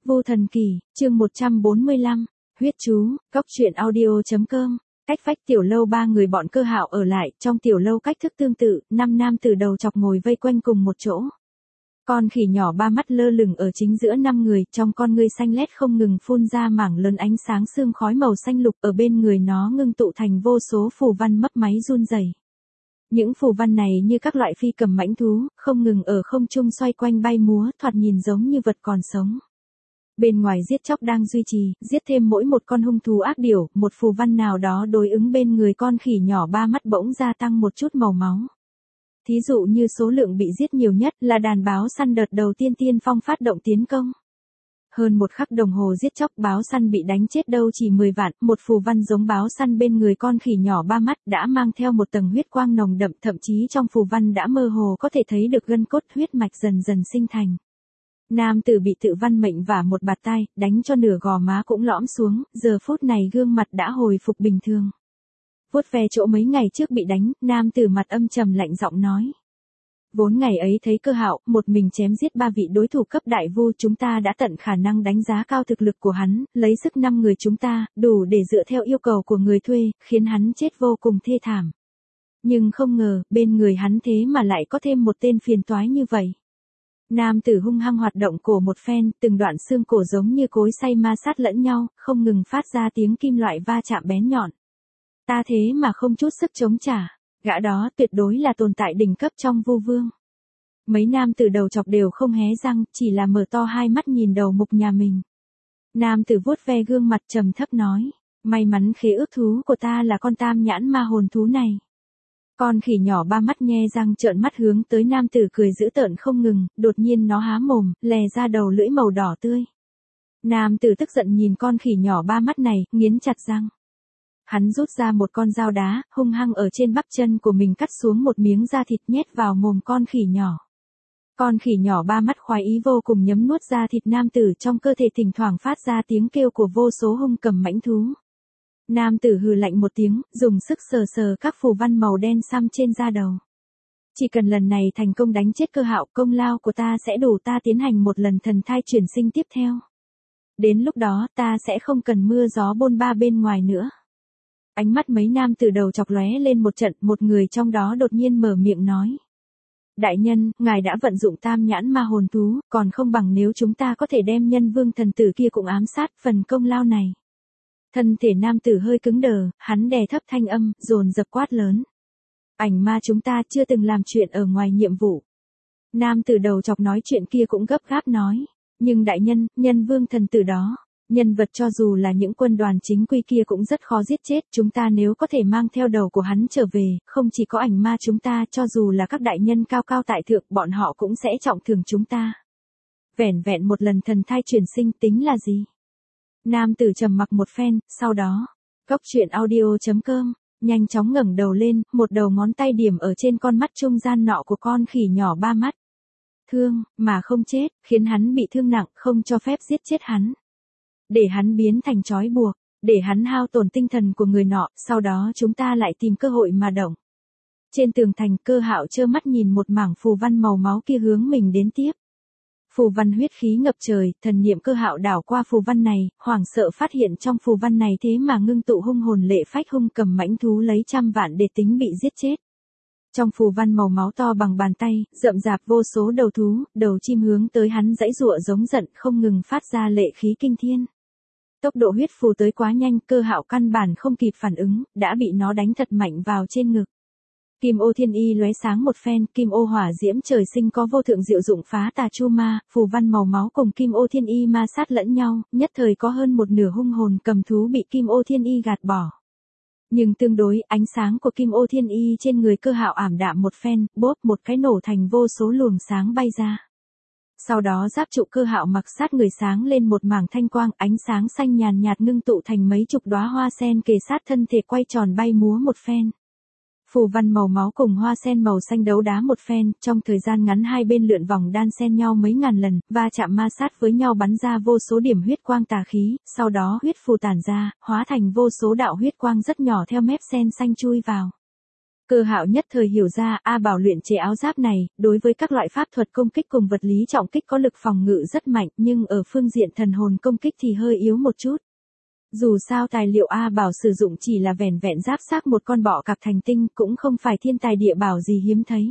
Vô Thần Kỳ, chương 145, huyết chú, góc truyện audio.com. Cách vách tiểu lâu ba người bọn Cơ Hạo ở lại, trong tiểu lâu cách thức tương tự, 5 nam từ đầu chọc ngồi vây quanh cùng một chỗ. Con khỉ nhỏ ba mắt lơ lửng ở chính giữa 5 người, trong con ngươi xanh lét không ngừng phun ra mảng lớn ánh sáng sương khói màu xanh lục, ở bên người nó ngưng tụ thành vô số phù văn mấp máy run rẩy. Những phù văn này như các loại phi cầm mãnh thú, không ngừng ở không trung xoay quanh bay múa, thoạt nhìn giống như vật còn sống. Bên ngoài giết chóc đang duy trì, giết thêm mỗi một con hung thú ác điểu, một phù văn nào đó đối ứng bên người con khỉ nhỏ ba mắt bỗng gia tăng một chút màu máu. Thí dụ như số lượng bị giết nhiều nhất là đàn báo săn đợt đầu tiên tiên phong phát động tiến công. Hơn một khắc đồng hồ giết chóc, báo săn bị đánh chết đâu chỉ 10 vạn, một phù văn giống báo săn bên người con khỉ nhỏ ba mắt đã mang theo một tầng huyết quang nồng đậm, thậm chí trong phù văn đã mơ hồ có thể thấy được gân cốt huyết mạch dần dần sinh thành. Nam tử bị tự văn mệnh vả một bạt tai, đánh cho nửa gò má cũng lõm xuống, giờ phút này gương mặt đã hồi phục bình thường. Vuốt ve chỗ mấy ngày trước bị đánh, nam tử mặt âm trầm lạnh giọng nói. Vốn ngày ấy thấy Cơ Hạo, một mình chém giết 3 vị đối thủ cấp đại vu, chúng ta đã tận khả năng đánh giá cao thực lực của hắn, lấy sức 5 người chúng ta, đủ để dựa theo yêu cầu của người thuê, khiến hắn chết vô cùng thê thảm. Nhưng không ngờ, bên người hắn thế mà lại có thêm một tên phiền toái như vậy. Nam tử hung hăng hoạt động cổ một phen, từng đoạn xương cổ giống như cối xay ma sát lẫn nhau, không ngừng phát ra tiếng kim loại va chạm bén nhọn. Ta thế mà không chút sức chống trả, gã đó tuyệt đối là tồn tại đỉnh cấp trong Vu Vương. Mấy nam tử đầu chọc đều không hé răng, chỉ là mở to hai mắt nhìn đầu mục nhà mình. Nam tử vuốt ve gương mặt trầm thấp nói, may mắn khế ước thú của ta là con tam nhãn ma hồn thú này. Con khỉ nhỏ ba mắt nhe răng trợn mắt hướng tới nam tử cười dữ tợn không ngừng, đột nhiên nó há mồm, lè ra đầu lưỡi màu đỏ tươi. Nam tử tức giận nhìn con khỉ nhỏ ba mắt này, nghiến chặt răng. Hắn rút ra một con dao đá, hung hăng ở trên bắp chân của mình cắt xuống một miếng da thịt nhét vào mồm con khỉ nhỏ. Con khỉ nhỏ ba mắt khoái ý vô cùng nhấm nuốt da thịt nam tử, trong cơ thể thỉnh thoảng phát ra tiếng kêu của vô số hung cầm mãnh thú. Nam tử hừ lạnh một tiếng, dùng sức sờ sờ các phù văn màu đen xăm trên da đầu. Chỉ cần lần này thành công đánh chết Cơ Hạo, công lao của ta sẽ đủ ta tiến hành một lần thần thai chuyển sinh tiếp theo. Đến lúc đó ta sẽ không cần mưa gió bôn ba bên ngoài nữa. Ánh mắt mấy nam từ đầu chọc lóe lên một trận, một người trong đó đột nhiên mở miệng nói. Đại nhân, ngài đã vận dụng tam nhãn ma hồn thú, còn không bằng nếu chúng ta có thể đem Nhân Vương thần tử kia cũng ám sát phần công lao này. Thân thể nam tử hơi cứng đờ, hắn đè thấp thanh âm, dồn dập quát lớn. Ảnh ma chúng ta chưa từng làm chuyện ở ngoài nhiệm vụ. Nam tử đầu chọc nói chuyện kia cũng gấp gáp nói. Nhưng đại nhân, Nhân Vương thần tử đó. Nhân vật cho dù là những quân đoàn chính quy kia cũng rất khó giết chết, chúng ta nếu có thể mang theo đầu của hắn trở về, không chỉ có ảnh ma chúng ta, cho dù là các đại nhân cao cao tại thượng, bọn họ cũng sẽ trọng thưởng chúng ta. Vẻn vẹn một lần thần thai chuyển sinh tính là gì? Nam tử trầm mặc một phen, sau đó, góc truyện audio.com, nhanh chóng ngẩng đầu lên, một đầu ngón tay điểm ở trên con mắt trung gian nọ của con khỉ nhỏ ba mắt. Thương, mà không chết, khiến hắn bị thương nặng, không cho phép giết chết hắn. Để hắn biến thành trói buộc, để hắn hao tổn tinh thần của người nọ, sau đó chúng ta lại tìm cơ hội mà động. Trên tường thành, Cơ Hạo trơ mắt nhìn một mảng phù văn màu máu kia hướng mình đến tiếp. Phù văn huyết khí ngập trời, thần niệm Cơ Hạo đảo qua phù văn này, hoảng sợ phát hiện trong phù văn này thế mà ngưng tụ hung hồn lệ phách hung cầm mãnh thú lấy trăm vạn để tính bị giết chết. Trong phù văn màu máu to bằng bàn tay, rậm rạp vô số đầu thú, đầu chim hướng tới hắn giãy giụa giống giận, không ngừng phát ra lệ khí kinh thiên. Tốc độ huyết phù tới quá nhanh, Cơ Hạo căn bản không kịp phản ứng, đã bị nó đánh thật mạnh vào trên ngực. Kim ô thiên y lóe sáng một phen, kim ô hỏa diễm trời sinh có vô thượng diệu dụng phá tà chu ma, phù văn màu máu cùng kim ô thiên y ma sát lẫn nhau, nhất thời có hơn một nửa hung hồn cầm thú bị kim ô thiên y gạt bỏ. Nhưng tương đối, ánh sáng của kim ô thiên y trên người Cơ Hạo ảm đạm một phen, bốp một cái nổ thành vô số luồng sáng bay ra. Sau đó giáp trụ Cơ Hạo mặc sát người sáng lên một mảng thanh quang, ánh sáng xanh nhàn nhạt ngưng tụ thành mấy chục đóa hoa sen kề sát thân thể quay tròn bay múa một phen. Phù văn màu máu cùng hoa sen màu xanh đấu đá một phen, trong thời gian ngắn hai bên lượn vòng đan xen nhau mấy ngàn lần, va chạm ma sát với nhau bắn ra vô số điểm huyết quang tà khí, sau đó huyết phù tản ra, hóa thành vô số đạo huyết quang rất nhỏ theo mép sen xanh chui vào. Cơ Hạo nhất thời hiểu ra, A Bảo luyện chế áo giáp này, đối với các loại pháp thuật công kích cùng vật lý trọng kích có lực phòng ngự rất mạnh, nhưng ở phương diện thần hồn công kích thì hơi yếu một chút. Dù sao tài liệu A Bảo sử dụng chỉ là vẻn vẹn giáp xác một con bọ cạp thành tinh, cũng không phải thiên tài địa bảo gì hiếm thấy.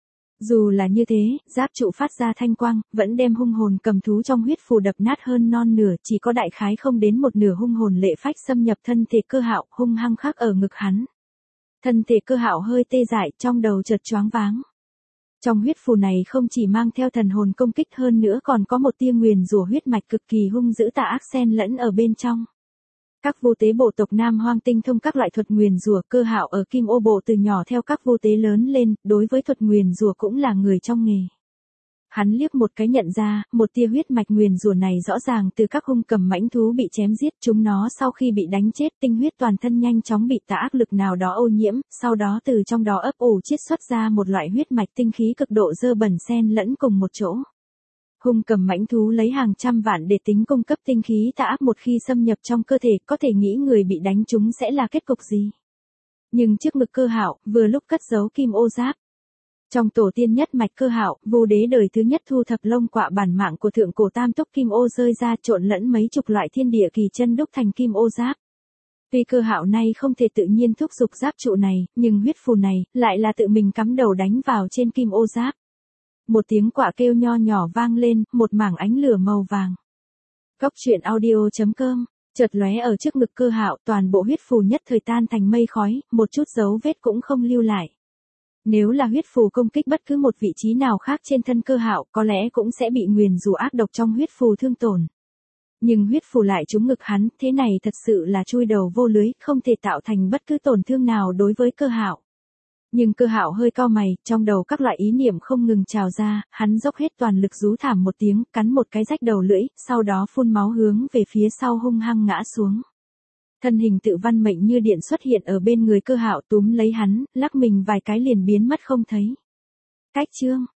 Dù là như thế, giáp trụ phát ra thanh quang, vẫn đem hung hồn cầm thú trong huyết phù đập nát hơn non nửa, chỉ có đại khái không đến một nửa hung hồn lệ phách xâm nhập thân thể Cơ Hạo, hung hăng khắc ở ngực hắn. Thân thể Cơ Hạo hơi tê dại, trong đầu chợt choáng váng. Trong huyết phù này không chỉ mang theo thần hồn công kích hơn nữa còn có một tia nguyền rủa huyết mạch cực kỳ hung dữ tà ác xen lẫn ở bên trong. Các vô tế bộ tộc Nam Hoang tinh thông các loại thuật nguyền rủa, Cơ Hạo ở Kim Ô bộ từ nhỏ theo các vô tế lớn lên, đối với thuật nguyền rủa cũng là người trong nghề. Hắn liếc một cái nhận ra, một tia huyết mạch nguyền rủa này rõ ràng từ các hung cầm mãnh thú bị chém giết, chúng nó sau khi bị đánh chết tinh huyết toàn thân nhanh chóng bị tà ác lực nào đó ô nhiễm, sau đó từ trong đó ấp ủ chiết xuất ra một loại huyết mạch tinh khí cực độ dơ bẩn xen lẫn cùng một chỗ. Hung cầm mãnh thú lấy hàng trăm vạn để tính cung cấp tinh khí tà ác, một khi xâm nhập trong cơ thể, có thể nghĩ người bị đánh trúng sẽ là kết cục gì. Nhưng trước ngực Cơ Hạo, vừa lúc cất giấu kim ô giáp. Trong tổ tiên nhất mạch Cơ Hạo, Vu đế đời thứ nhất thu thập lông quạ bản mạng của thượng cổ tam túc kim ô rơi ra, trộn lẫn mấy chục loại thiên địa kỳ chân đúc thành kim ô giáp. Tuy Cơ Hạo nay không thể tự nhiên thúc giục giáp trụ này, nhưng huyết phù này lại là tự mình cắm đầu đánh vào trên kim ô giáp. Một tiếng quạ kêu nho nhỏ vang lên, một mảng ánh lửa màu vàng. Góc truyện audio.com, chợt lóe ở trước ngực Cơ Hạo, toàn bộ huyết phù nhất thời tan thành mây khói, một chút dấu vết cũng không lưu lại. Nếu là huyết phù công kích bất cứ một vị trí nào khác trên thân Cơ Hạo, có lẽ cũng sẽ bị nguyền rủa ác độc trong huyết phù thương tổn. Nhưng huyết phù lại trúng ngực hắn, thế này thật sự là chui đầu vô lưới, không thể tạo thành bất cứ tổn thương nào đối với Cơ Hạo. Nhưng Cơ Hạo hơi cau mày, trong đầu các loại ý niệm không ngừng trào ra, hắn dốc hết toàn lực rú thảm một tiếng, cắn một cái rách đầu lưỡi, sau đó phun máu hướng về phía sau hung hăng ngã xuống. Thân hình tự văn mệnh như điện xuất hiện ở bên người Cơ Hạo, túm lấy hắn, lắc mình vài cái liền biến mất không thấy. Cách chương